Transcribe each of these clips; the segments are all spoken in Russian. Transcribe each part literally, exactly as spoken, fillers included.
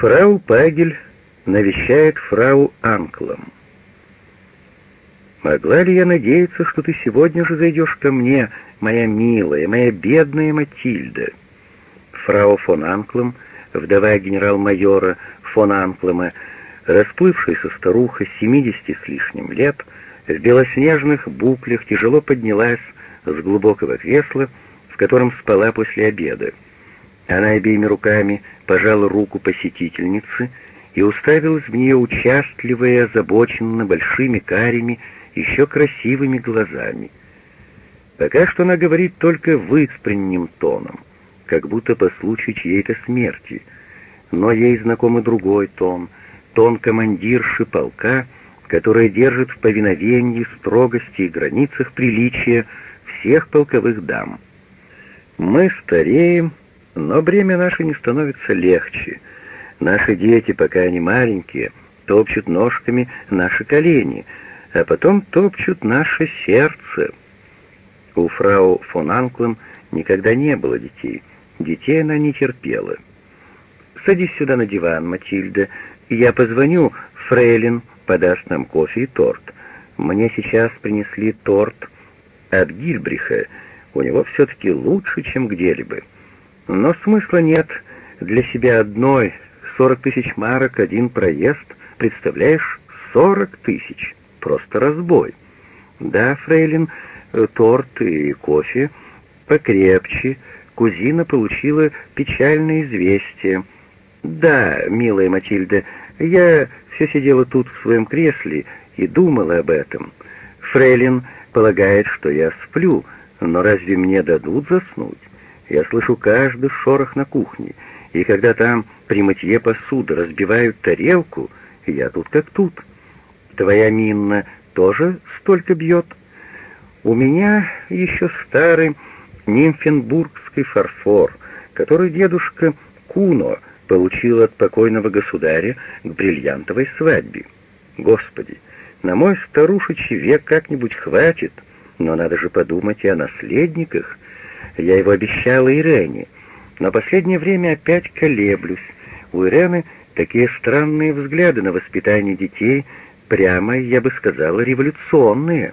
Фрау Пагель навещает фрау Анклам. «Могла ли я надеяться, что ты сегодня же зайдешь ко мне, моя милая, моя бедная Матильда?» Фрау фон Анклам, вдова генерал-майора фон Анклама, расплывшаяся старуха семидесяти с лишним лет, в белоснежных буклях тяжело поднялась с глубокого кресла, в котором спала после обеда. Она обеими руками пожала руку посетительницы и уставилась в нее участливо и озабоченно большими карими, еще красивыми глазами. Пока что она говорит только выспренним тоном, как будто по случаю чьей-то смерти, но ей знаком и другой тон, тон командирши полка, которая держит в повиновении, строгости и границах приличия всех полковых дам. Мы стареем, но бремя наше не становится легче. Наши дети, пока они маленькие, топчут ножками наши колени, а потом топчут наше сердце. У фрау фон Анклам никогда не было детей. Детей она не терпела. «Садись сюда на диван, Матильда. Я позвоню, фрейлин подаст нам кофе и торт. Мне сейчас принесли торт от Гильбриха. У него все-таки лучше, чем где-либо. Но смысла нет. Для себя одной сорок тысяч марок, один проезд. Представляешь, сорок тысяч. Просто разбой. Да, фрейлин, торт и кофе покрепче. Кузина получила печальное известие. Да, милая Матильда, я все сидела тут в своем кресле и думала об этом. Фрейлин полагает, что я сплю, но разве мне дадут заснуть? Я слышу каждый шорох на кухне, и когда там при мытье посуды разбивают тарелку, я тут как тут. Твоя Минна тоже столько бьет? У меня еще старый нимфенбургский фарфор, который дедушка Куно получил от покойного государя к бриллиантовой свадьбе. Господи, на мой старушечий век как-нибудь хватит, но надо же подумать и о наследниках. Я его обещала Ирене, но последнее время опять колеблюсь. У Ирены такие странные взгляды на воспитание детей, прямо, я бы сказала, революционные.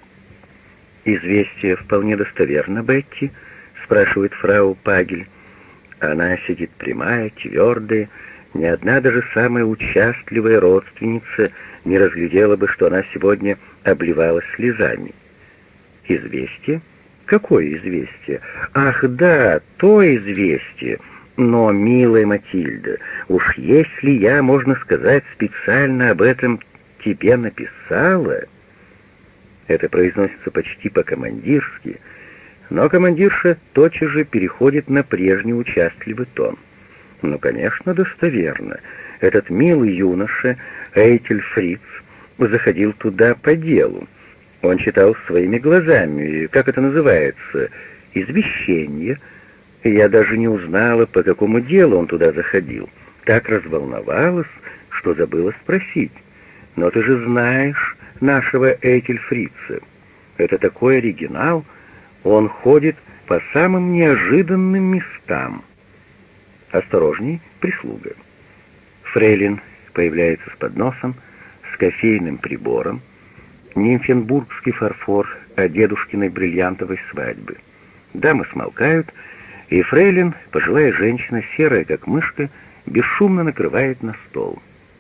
«Известие вполне достоверно, Бетти?» — спрашивает фрау Пагель. Она сидит прямая, твердая, ни одна даже самая участливая родственница не разглядела бы, что она сегодня обливалась слезами. «Известие? Какое известие? Ах, да, то известие! Но, милая Матильда, уж если я, можно сказать, специально об этом тебе написала...» Это произносится почти по-командирски, но командирша тотчас же переходит на прежний участливый тон. Ну, конечно, достоверно. Этот милый юноша, Эйтель Фриц, заходил туда по делу. Он читал своими глазами, как это называется, извещение. Я даже не узнала, по какому делу он туда заходил. Так разволновалась, что забыла спросить. Но ты же знаешь нашего Эйтель Фрица. Это такой оригинал. Он ходит по самым неожиданным местам. Осторожней, прислуга. Фрейлин появляется с подносом, с кофейным прибором. Нимфенбургский фарфор о дедушкиной бриллиантовой свадьбе. Дамы смолкают, и фрейлин, пожилая женщина, серая как мышка, бесшумно накрывает на стол.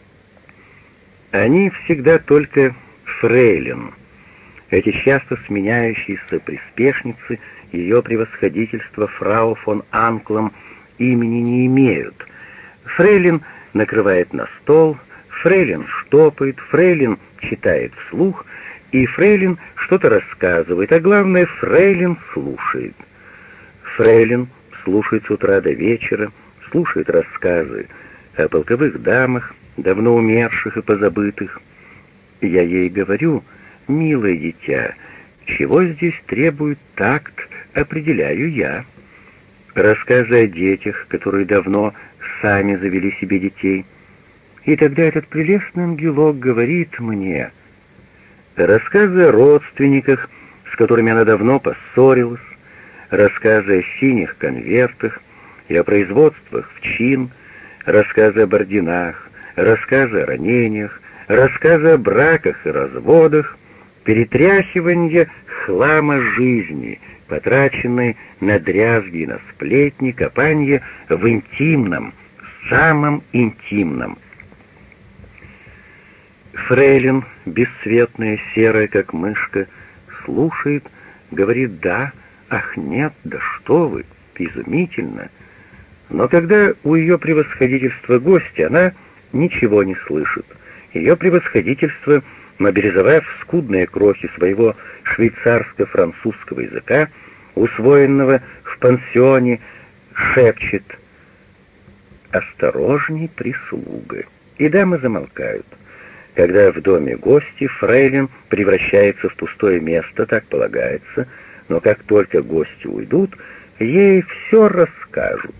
Они всегда только фрейлин. Эти часто сменяющиеся приспешницы ее превосходительства фрау фон Анклам имени не имеют. Фрейлин накрывает на стол, фрейлин штопает, фрейлин читает вслух, и фрейлин что-то рассказывает, а главное, фрейлин слушает. Фрейлин слушает с утра до вечера, слушает рассказы о полковых дамах, давно умерших и позабытых. Я ей говорю: «Милое дитя, чего здесь требует такт, определяю я». Рассказы о детях, которые давно сами завели себе детей. И тогда этот прелестный ангелок говорит мне: рассказы о родственниках, с которыми она давно поссорилась, рассказы о синих конвертах и о производствах в чин, Рассказы об орденах, рассказы о ранениях, рассказы о браках и разводах, перетряхивание хлама жизни, потраченной на дрязги и на сплетни, копанье в интимном, самом интимном. Фрейлин, бесцветная, серая, как мышка, слушает, говорит «да», «ах нет, да что вы, изумительно». Но когда у ее превосходительства гости, она ничего не слышит. Ее превосходительство, мобилизовав скудные крохи своего швейцарско-французского языка, усвоенного в пансионе, шепчет «Осторожней, прислуга». И дамы замолкают. Когда в доме гости, фрейлин превращается в пустое место, так полагается, но как только гости уйдут, ей все расскажут.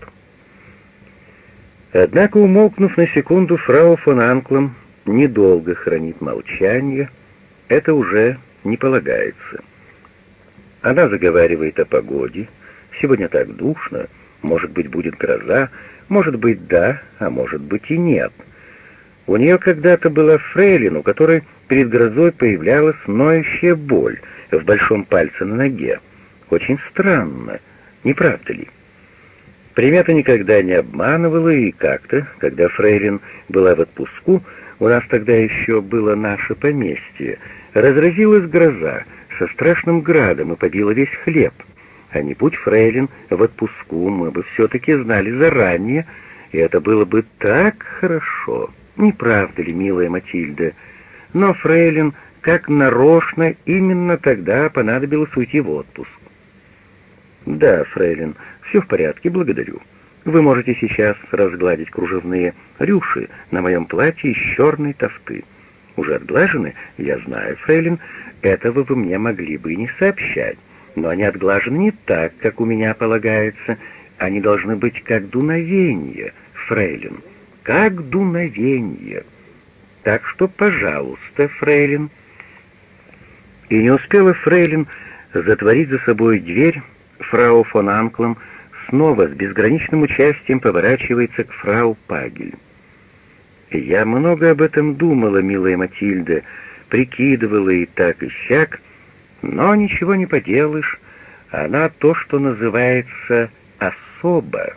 Однако, умолкнув на секунду, фрау фон Анклем недолго хранит молчание, это уже не полагается. Она заговаривает о погоде, сегодня так душно, может быть, будет гроза, может быть, да, а может быть и нет. У нее когда-то была фрейлин, у которой перед грозой появлялась ноющая боль в большом пальце на ноге. Очень странно, не правда ли? Примета никогда не обманывала, и как-то, когда фрейлин была в отпуску, у нас тогда еще было наше поместье, разразилась гроза со страшным градом и побила весь хлеб. А не будь фрейлин в отпуску, мы бы все-таки знали заранее, и это было бы так хорошо. Не правда ли, милая Матильда? Но фрейлин, как нарочно, именно тогда понадобилось уйти в отпуск. Да, фрейлин, все в порядке, благодарю. Вы можете сейчас разгладить кружевные рюши на моем платье из черной тафты. Уже отглажены? Я знаю, фрейлин, этого вы мне могли бы и не сообщать. Но они отглажены не так, как у меня полагается. Они должны быть как дуновенье, фрейлин. Как дуновенье. Так что, пожалуйста, фрейлин. И не успела фрейлин затворить за собой дверь, фрау фон Анклем снова с безграничным участием поворачивается к фрау Пагель. «Я много об этом думала, милая Матильда, прикидывала и так и сяк, но ничего не поделаешь, она то, что называется особо».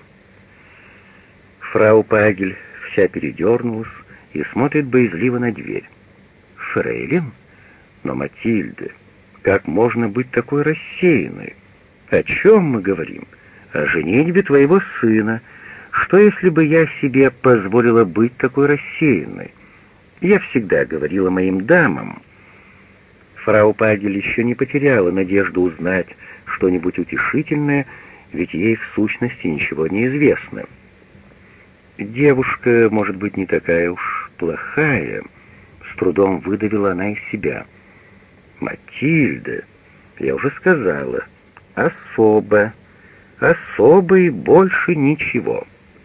Фрау Пагель вся передернулась и смотрит боязливо на дверь. «Фрейлин? Но, Матильда, как можно быть такой рассеянной? О чем мы говорим? О женитьбе твоего сына. Что, если бы я себе позволила быть такой рассеянной? Я всегда говорила моим дамам». Фрау Пагель еще не потеряла надежду узнать что-нибудь утешительное, ведь ей в сущности ничего не известно. «Девушка, может быть, не такая уж плохая», — с трудом выдавила она из себя. «Матильда, я уже сказала, особо, особо и больше ничего.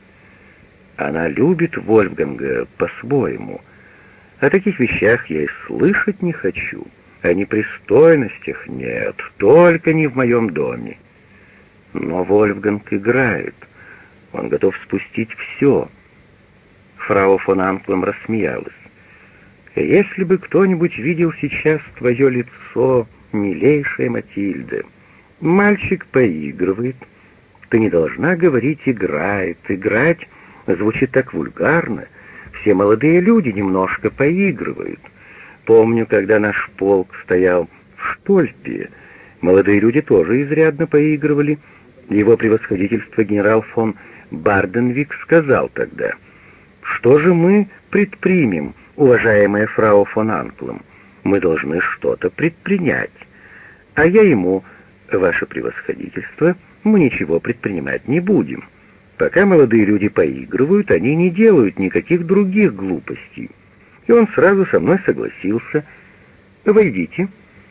Она любит Вольфганга по-своему. О таких вещах я и слышать не хочу. О непристойностях нет, только не в моем доме. Но Вольфганг играет. Он готов спустить все». Фрау фон Анклем рассмеялась. «Если бы кто-нибудь видел сейчас твое лицо, милейшая Матильда, мальчик поигрывает. Ты не должна говорить «играет». Играть звучит так вульгарно. Все молодые люди немножко поигрывают. Помню, когда наш полк стоял в Штольпе, молодые люди тоже изрядно поигрывали. Его превосходительство генерал фон Барденвик сказал тогда: «Что же мы предпримем, уважаемая фрау фон Анклем? Мы должны что-то предпринять». А я ему: «Ваше превосходительство, мы ничего предпринимать не будем. Пока молодые люди поигрывают, они не делают никаких других глупостей». И он сразу со мной согласился. «Войдите».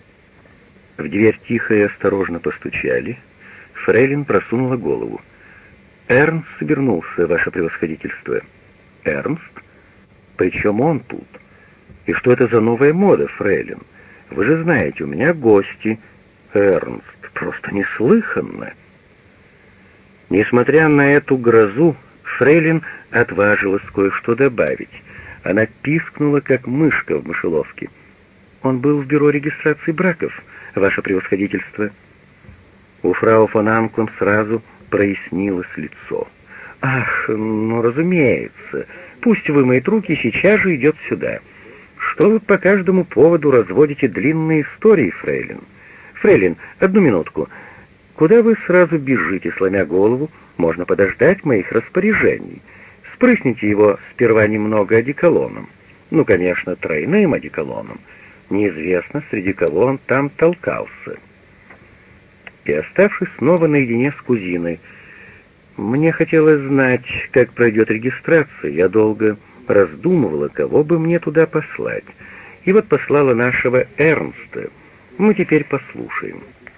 В дверь тихо и осторожно постучали. Фрейлин просунула голову. «Эрнст обернулся, ваше превосходительство». «Эрнст? Причем он тут? И что это за новая мода, фрейлин? Вы же знаете, у меня гости». «Эрнст, просто неслыханно». Несмотря на эту грозу, Фрейлин отважилась кое-что добавить. Она пискнула, как мышка в мышеловке. «Он был в бюро регистрации браков, ваше превосходительство». У фрау фон Анклем сразу прояснилось лицо. «Ах, ну, разумеется. Пусть вымоет руки, сейчас же идет сюда. Что вы по каждому поводу разводите длинные истории, фрейлин? Фрейлин, одну минутку. Куда вы сразу бежите, сломя голову? Можно подождать моих распоряжений. Спрысните его сперва немного одеколоном. Ну, конечно, тройным одеколоном. Неизвестно, среди кого он там толкался». И, оставшись снова наедине с кузиной, мне хотелось знать, как пройдет регистрация. Я долго раздумывала, кого бы мне туда послать. И вот послала нашего Эрнста. Мы теперь послушаем.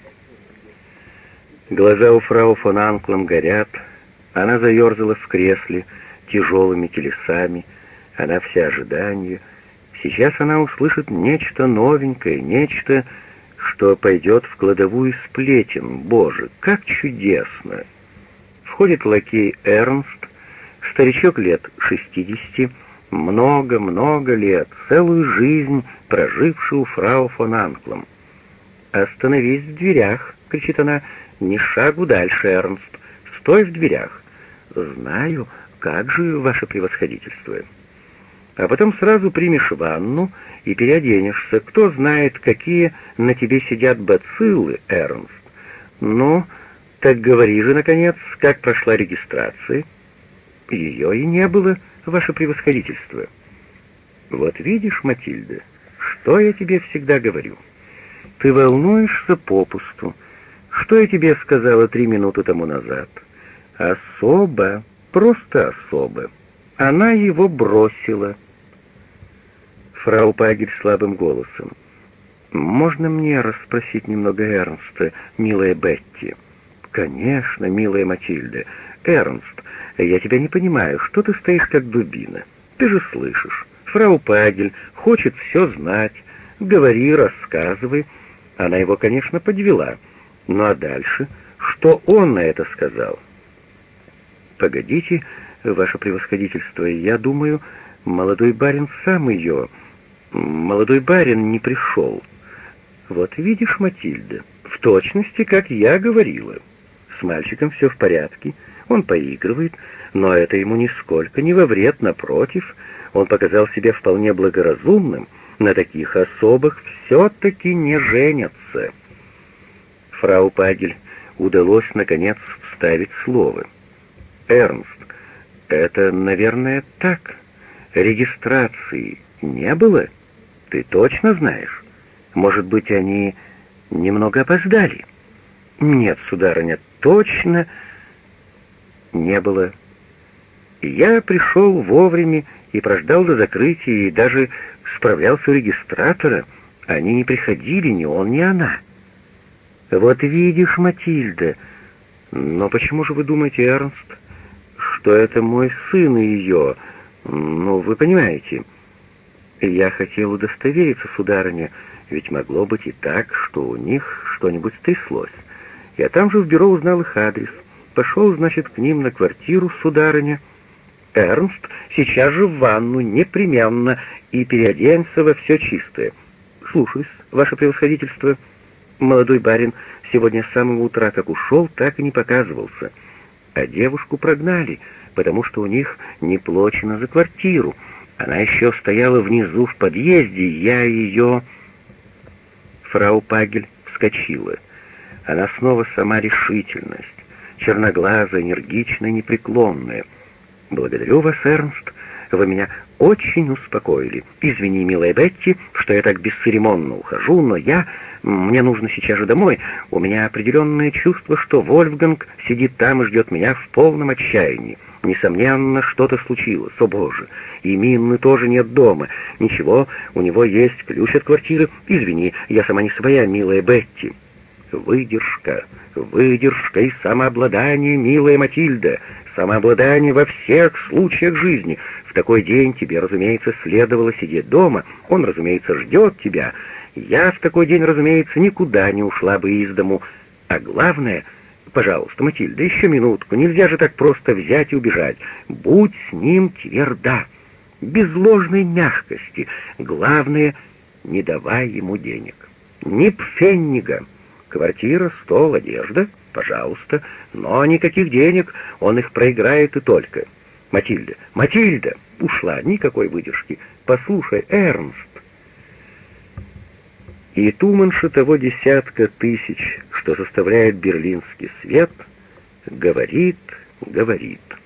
Глаза у фрау фон Анклем горят. Она заерзала в кресле тяжелыми телесами. Она вся ожидание. Сейчас она услышит нечто новенькое, нечто, что пойдет в кладовую сплетен. Боже, как чудесно! Входит лакей Эрнст, старичок лет шестидесяти, много-много лет, целую жизнь проживший у фрау фон Анклем. «Остановись в дверях!» — кричит она. «Ни шагу дальше, Эрнст! Стой в дверях!» «Знаю, как же, ваше превосходительство!» «А потом сразу примешь ванну и переоденешься. Кто знает, какие на тебе сидят бациллы, Эрнст. Ну, так говори же, наконец, как прошла регистрация?» «Ее и не было, ваше превосходительство». «Вот видишь, Матильда, что я тебе всегда говорю. Ты волнуешься попусту. Что я тебе сказала три минуты тому назад? Особо, просто особо. Она его бросила». Фрау Пагель слабым голосом. «Можно мне расспросить немного Эрнста, милая Бетти?» «Конечно, милая Матильда. Эрнст, я тебя не понимаю, что ты стоишь как дубина? Ты же слышишь. Фрау Пагель хочет все знать. Говори, рассказывай». Она его, конечно, подвела. Ну а дальше? Что он на это сказал? «Погодите, ваше превосходительство, я думаю, молодой барин сам ее... Молодой барин не пришел». «Вот видишь, Матильда, в точности, как я говорила. С мальчиком все в порядке, он поигрывает, но это ему нисколько не во вред, напротив, он показал себя вполне благоразумным, на таких особых все-таки не женятся». Фрау Пагель удалось, наконец, вставить слово. «Эрнст, это, наверное, так. Регистрации не было? Ты точно знаешь? Может быть, они немного опоздали?» «Нет, сударыня, точно не было. Я пришел вовремя и прождал до закрытия, и даже справлялся у регистратора. Они не приходили, ни он, ни она». «Вот видишь, Матильда, но почему же вы думаете, Эрнст, что это мой сын и ее? Ну, вы понимаете. Я хотел удостовериться, сударыня, ведь могло быть и так, что у них что-нибудь стряслось. Я там же в бюро узнал их адрес. Пошел, значит, к ним на квартиру, сударыня. Эрнст, сейчас же в ванну, непременно, и переоденься во все чистое. Слушаюсь, ваше превосходительство». Молодой барин сегодня с самого утра, как ушел, так и не показывался. А девушку прогнали, потому что у них не плачено за квартиру. Она еще стояла внизу в подъезде, я ее... Фрау Пагель вскочила. Она снова сама решительность, черноглазая, энергичная, непреклонная. «Благодарю вас, Эрнст, вы меня очень успокоили. Извини, милая Бетти, что я так бесцеремонно ухожу, но я... Мне нужно сейчас же домой. У меня определенное чувство, что Вольфганг сидит там и ждет меня в полном отчаянии. Несомненно, что-то случилось. О, Боже! И Минны тоже нет дома. Ничего, у него есть ключ от квартиры. Извини, я сама не своя, милая Бетти». Выдержка, выдержка и самообладание, милая Матильда. Самообладание во всех случаях жизни. В такой день тебе, разумеется, следовало сидеть дома. Он, разумеется, ждет тебя. Я в такой день, разумеется, никуда не ушла бы из дому. А главное, пожалуйста, Матильда, еще минутку. Нельзя же так просто взять и убежать. Будь с ним тверда, без ложной мягкости. Главное, не давай ему денег. Ни пфеннига. Квартира, стол, одежда, пожалуйста. Но никаких денег, он их проиграет и только. Матильда, Матильда, ушла, никакой выдержки. Послушай, Эрнст. И туманша того десятка тысяч, что составляет берлинский свет, говорит, говорит.